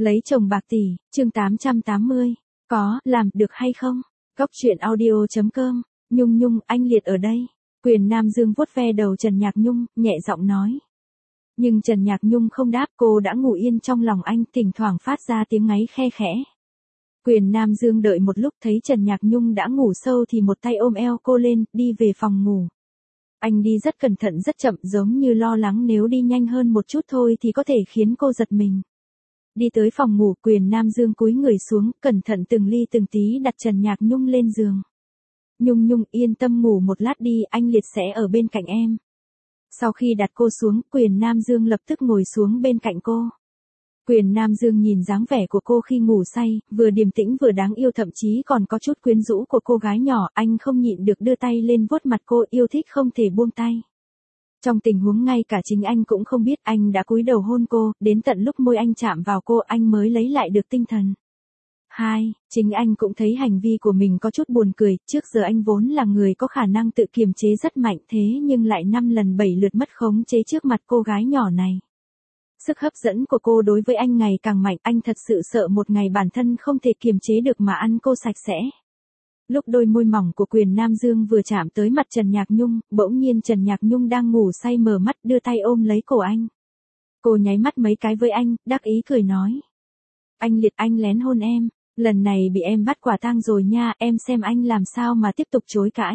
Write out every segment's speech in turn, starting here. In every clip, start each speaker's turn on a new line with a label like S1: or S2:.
S1: Lấy chồng bạc tỷ, chương 880. Có, làm được hay không? Cóc truyện audio.com. Nhung Nhung, anh Liệt ở đây. Quyền Nam Dương vuốt ve đầu Trần Nhạc Nhung, nhẹ giọng nói. Nhưng Trần Nhạc Nhung không đáp, cô đã ngủ yên trong lòng anh, thỉnh thoảng phát ra tiếng ngáy khe khẽ. Quyền Nam Dương đợi một lúc thấy Trần Nhạc Nhung đã ngủ sâu thì một tay ôm eo cô lên, đi về phòng ngủ. Anh đi rất cẩn thận rất chậm, giống như lo lắng nếu đi nhanh hơn một chút thôi thì có thể khiến cô giật mình. Đi tới phòng ngủ, Quyền Nam Dương cúi người xuống, cẩn thận từng ly từng tí đặt Trần Nhạc Nhung lên giường. Nhung Nhung, yên tâm ngủ một lát đi, anh Liệt sẽ ở bên cạnh em. Sau khi đặt cô xuống, Quyền Nam Dương lập tức ngồi xuống bên cạnh cô. Quyền Nam Dương nhìn dáng vẻ của cô khi ngủ say, vừa điềm tĩnh vừa đáng yêu, thậm chí còn có chút quyến rũ của cô gái nhỏ, anh không nhịn được đưa tay lên vuốt mặt cô, yêu thích không thể buông tay. Trong tình huống ngay cả chính anh cũng không biết, anh đã cúi đầu hôn cô, đến tận lúc môi anh chạm vào cô anh mới lấy lại được tinh thần. Chính anh cũng thấy hành vi của mình có chút buồn cười, trước giờ anh vốn là người có khả năng tự kiềm chế rất mạnh, thế nhưng lại 5 lần 7 lượt mất khống chế trước mặt cô gái nhỏ này. Sức hấp dẫn của cô đối với anh ngày càng mạnh, anh thật sự sợ một ngày bản thân không thể kiềm chế được mà ăn cô sạch sẽ. Lúc đôi môi mỏng của Quyền Nam Dương vừa chạm tới mặt Trần Nhạc Nhung, bỗng nhiên Trần Nhạc Nhung đang ngủ say mở mắt đưa tay ôm lấy cổ anh. Cô nháy mắt mấy cái với anh, đắc ý cười nói. Anh Liệt, anh lén hôn em, lần này bị em bắt quả tang rồi nha, em xem anh làm sao mà tiếp tục chối cãi.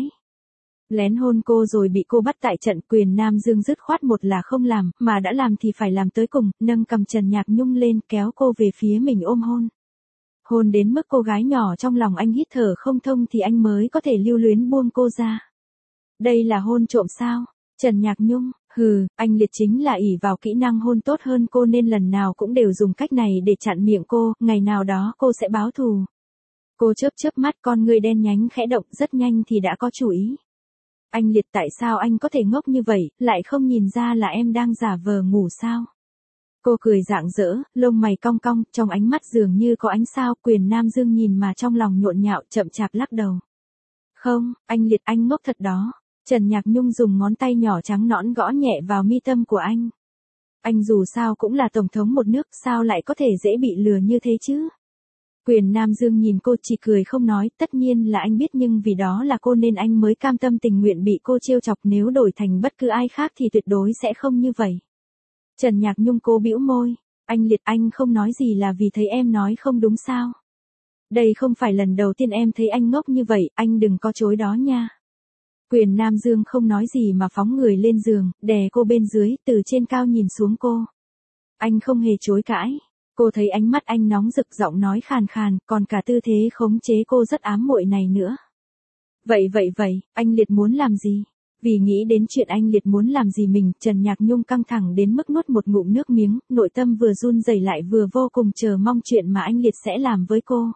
S1: Lén hôn cô rồi bị cô bắt tại trận, Quyền Nam Dương dứt khoát một là không làm, mà đã làm thì phải làm tới cùng, nâng cầm Trần Nhạc Nhung lên kéo cô về phía mình ôm hôn. Hôn đến mức cô gái nhỏ trong lòng anh hít thở không thông thì anh mới có thể lưu luyến buông cô ra. Đây là hôn trộm sao? Trần Nhạc Nhung, anh Liệt chính là ỷ vào kỹ năng hôn tốt hơn cô nên lần nào cũng đều dùng cách này để chặn miệng cô, ngày nào đó cô sẽ báo thù. Cô chớp mắt, con ngươi đen nhánh khẽ động, rất nhanh thì đã có chủ ý. Anh Liệt, tại sao anh có thể ngốc như vậy, lại không nhìn ra là em đang giả vờ ngủ sao? Cô cười rạng rỡ, lông mày cong cong, trong ánh mắt dường như có ánh sao. Quyền Nam Dương nhìn mà trong lòng nhộn nhạo, chậm chạp lắc đầu. Không, anh Liệt, anh ngốc thật đó. Trần Nhạc Nhung dùng ngón tay nhỏ trắng nõn gõ nhẹ vào mi tâm của anh. Anh dù sao cũng là tổng thống một nước, sao lại có thể dễ bị lừa như thế chứ? Quyền Nam Dương nhìn cô chỉ cười không nói, tất nhiên là anh biết, nhưng vì đó là cô nên anh mới cam tâm tình nguyện bị cô trêu chọc, nếu đổi thành bất cứ ai khác thì tuyệt đối sẽ không như vậy. Trần Nhạc Nhung cố bĩu môi, anh Liệt, anh không nói gì là vì thấy em nói không đúng sao? Đây không phải lần đầu tiên em thấy anh ngốc như vậy, anh đừng có chối đó nha. Quyền Nam Dương không nói gì mà phóng người lên giường, đè cô bên dưới, từ trên cao nhìn xuống cô. Anh không hề chối cãi. Cô thấy ánh mắt anh nóng rực, giọng nói khàn khàn, còn cả tư thế khống chế cô rất ám muội này nữa. Vậy, anh Liệt muốn làm gì? Vì nghĩ đến chuyện anh Liệt muốn làm gì mình, Trần Nhạc Nhung căng thẳng đến mức nuốt một ngụm nước miếng, nội tâm vừa run rẩy lại vừa vô cùng chờ mong chuyện mà anh Liệt sẽ làm với cô.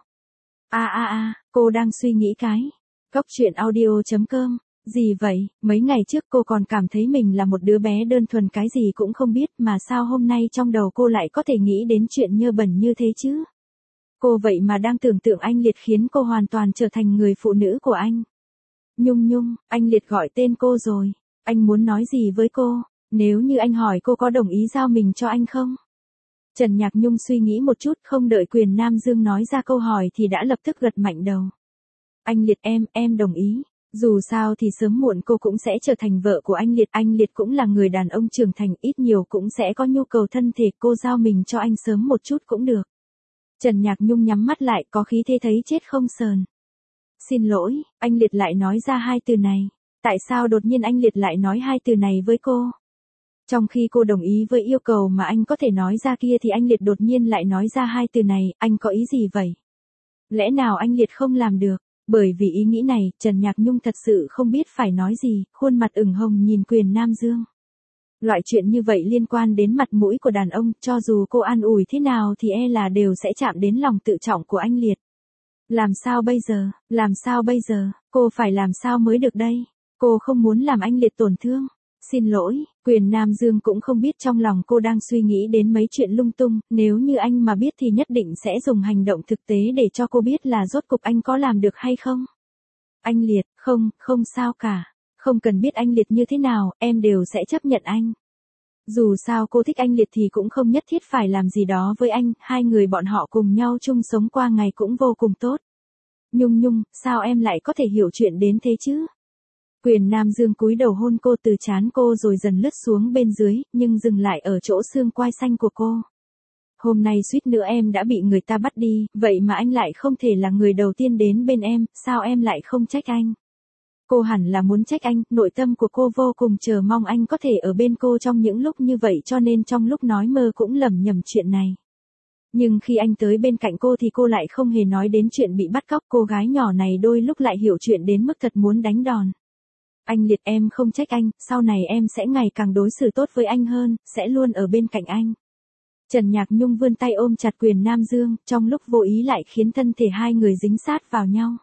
S1: Cô đang suy nghĩ cái. Cóc truyện audio.com. Gì vậy, mấy ngày trước cô còn cảm thấy mình là một đứa bé đơn thuần cái gì cũng không biết, mà sao hôm nay trong đầu cô lại có thể nghĩ đến chuyện nhơ bẩn như thế chứ? Cô vậy mà đang tưởng tượng anh Liệt khiến cô hoàn toàn trở thành người phụ nữ của anh. Nhung Nhung, anh Liệt gọi tên cô rồi. Anh muốn nói gì với cô? Nếu như anh hỏi cô có đồng ý giao mình cho anh không? Trần Nhạc Nhung suy nghĩ một chút, không đợi Quyền Nam Dương nói ra câu hỏi thì đã lập tức gật mạnh đầu. Anh Liệt, em đồng ý. Dù sao thì sớm muộn cô cũng sẽ trở thành vợ của anh Liệt cũng là người đàn ông trưởng thành, ít nhiều cũng sẽ có nhu cầu thân thể, cô giao mình cho anh sớm một chút cũng được. Trần Nhạc Nhung nhắm mắt lại, có khí thế thấy chết không sờn. Xin lỗi, anh Liệt lại nói ra hai từ này. Tại sao đột nhiên anh Liệt lại nói hai từ này với cô? Trong khi cô đồng ý với yêu cầu mà anh có thể nói ra kia thì anh Liệt đột nhiên lại nói ra hai từ này, anh có ý gì vậy? Lẽ nào anh Liệt không làm được? Bởi vì ý nghĩ này, Trần Nhạc Nhung thật sự không biết phải nói gì, khuôn mặt ửng hồng nhìn Quyền Nam Dương. Loại chuyện như vậy liên quan đến mặt mũi của đàn ông, cho dù cô an ủi thế nào thì e là đều sẽ chạm đến lòng tự trọng của anh Liệt. Làm sao bây giờ, cô phải làm sao mới được đây? Cô không muốn làm anh Liệt tổn thương. Xin lỗi, Quyền Nam Dương cũng không biết trong lòng cô đang suy nghĩ đến mấy chuyện lung tung, nếu như anh mà biết thì nhất định sẽ dùng hành động thực tế để cho cô biết là rốt cục anh có làm được hay không. Anh Liệt, không sao cả, không cần biết anh Liệt như thế nào, em đều sẽ chấp nhận anh. Dù sao cô thích anh Liệt thì cũng không nhất thiết phải làm gì đó với anh, hai người bọn họ cùng nhau chung sống qua ngày cũng vô cùng tốt. Nhung Nhung, sao em lại có thể hiểu chuyện đến thế chứ? Quyền Nam Dương cúi đầu hôn cô từ trán cô rồi dần lướt xuống bên dưới, nhưng dừng lại ở chỗ xương quai xanh của cô. Hôm nay suýt nữa em đã bị người ta bắt đi, vậy mà anh lại không thể là người đầu tiên đến bên em, sao em lại không trách anh? Cô hẳn là muốn trách anh, nội tâm của cô vô cùng chờ mong anh có thể ở bên cô trong những lúc như vậy cho nên trong lúc nói mơ cũng lẩm nhẩm chuyện này. Nhưng khi anh tới bên cạnh cô thì cô lại không hề nói đến chuyện bị bắt cóc, cô gái nhỏ này đôi lúc lại hiểu chuyện đến mức thật muốn đánh đòn. Anh Liệt, em không trách anh, sau này em sẽ ngày càng đối xử tốt với anh hơn, sẽ luôn ở bên cạnh anh. Trần Nhạc Nhung vươn tay ôm chặt Quyền Nam Dương, trong lúc vô ý lại khiến thân thể hai người dính sát vào nhau.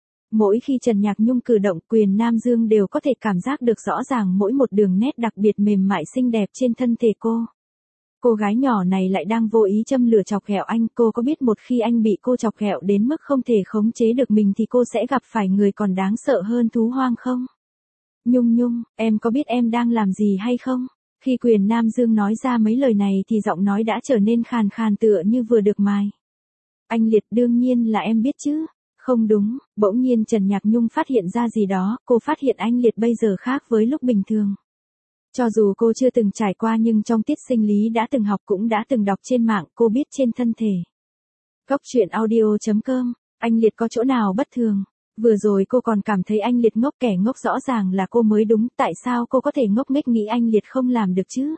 S1: Mỗi khi Trần Nhạc Nhung cử động, Quyền Nam Dương đều có thể cảm giác được rõ ràng mỗi một đường nét đặc biệt mềm mại xinh đẹp trên thân thể cô. Cô gái nhỏ này lại đang vô ý châm lửa chọc ghẹo anh, cô có biết một khi anh bị cô chọc ghẹo đến mức không thể khống chế được mình thì cô sẽ gặp phải người còn đáng sợ hơn thú hoang không? Nhung Nhung, em có biết em đang làm gì hay không? Khi Quyền Nam Dương nói ra mấy lời này thì giọng nói đã trở nên khàn khàn tựa như vừa được mài. Anh Liệt, đương nhiên là em biết chứ. Không đúng, bỗng nhiên Trần Nhạc Nhung phát hiện ra gì đó, cô phát hiện anh Liệt bây giờ khác với lúc bình thường. Cho dù cô chưa từng trải qua nhưng trong tiết sinh lý đã từng học cũng đã từng đọc trên mạng, cô biết trên thân thể. Góc truyện audio.com, anh Liệt có chỗ nào bất thường? Vừa rồi cô còn cảm thấy anh Liệt ngốc, kẻ ngốc rõ ràng là cô mới đúng, tại sao cô có thể ngốc nghếch nghĩ anh Liệt không làm được chứ?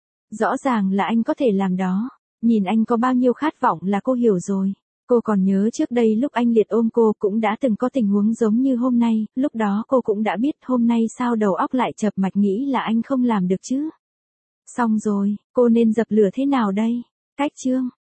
S1: Rõ ràng là anh có thể làm đó, nhìn anh có bao nhiêu khát vọng là cô hiểu rồi. Cô còn nhớ trước đây lúc anh Liệt ôm cô cũng đã từng có tình huống giống như hôm nay, lúc đó cô cũng đã biết hôm nay sao đầu óc lại chập mạch nghĩ là anh không làm được chứ. Xong rồi, cô nên dập lửa thế nào đây? Cách chương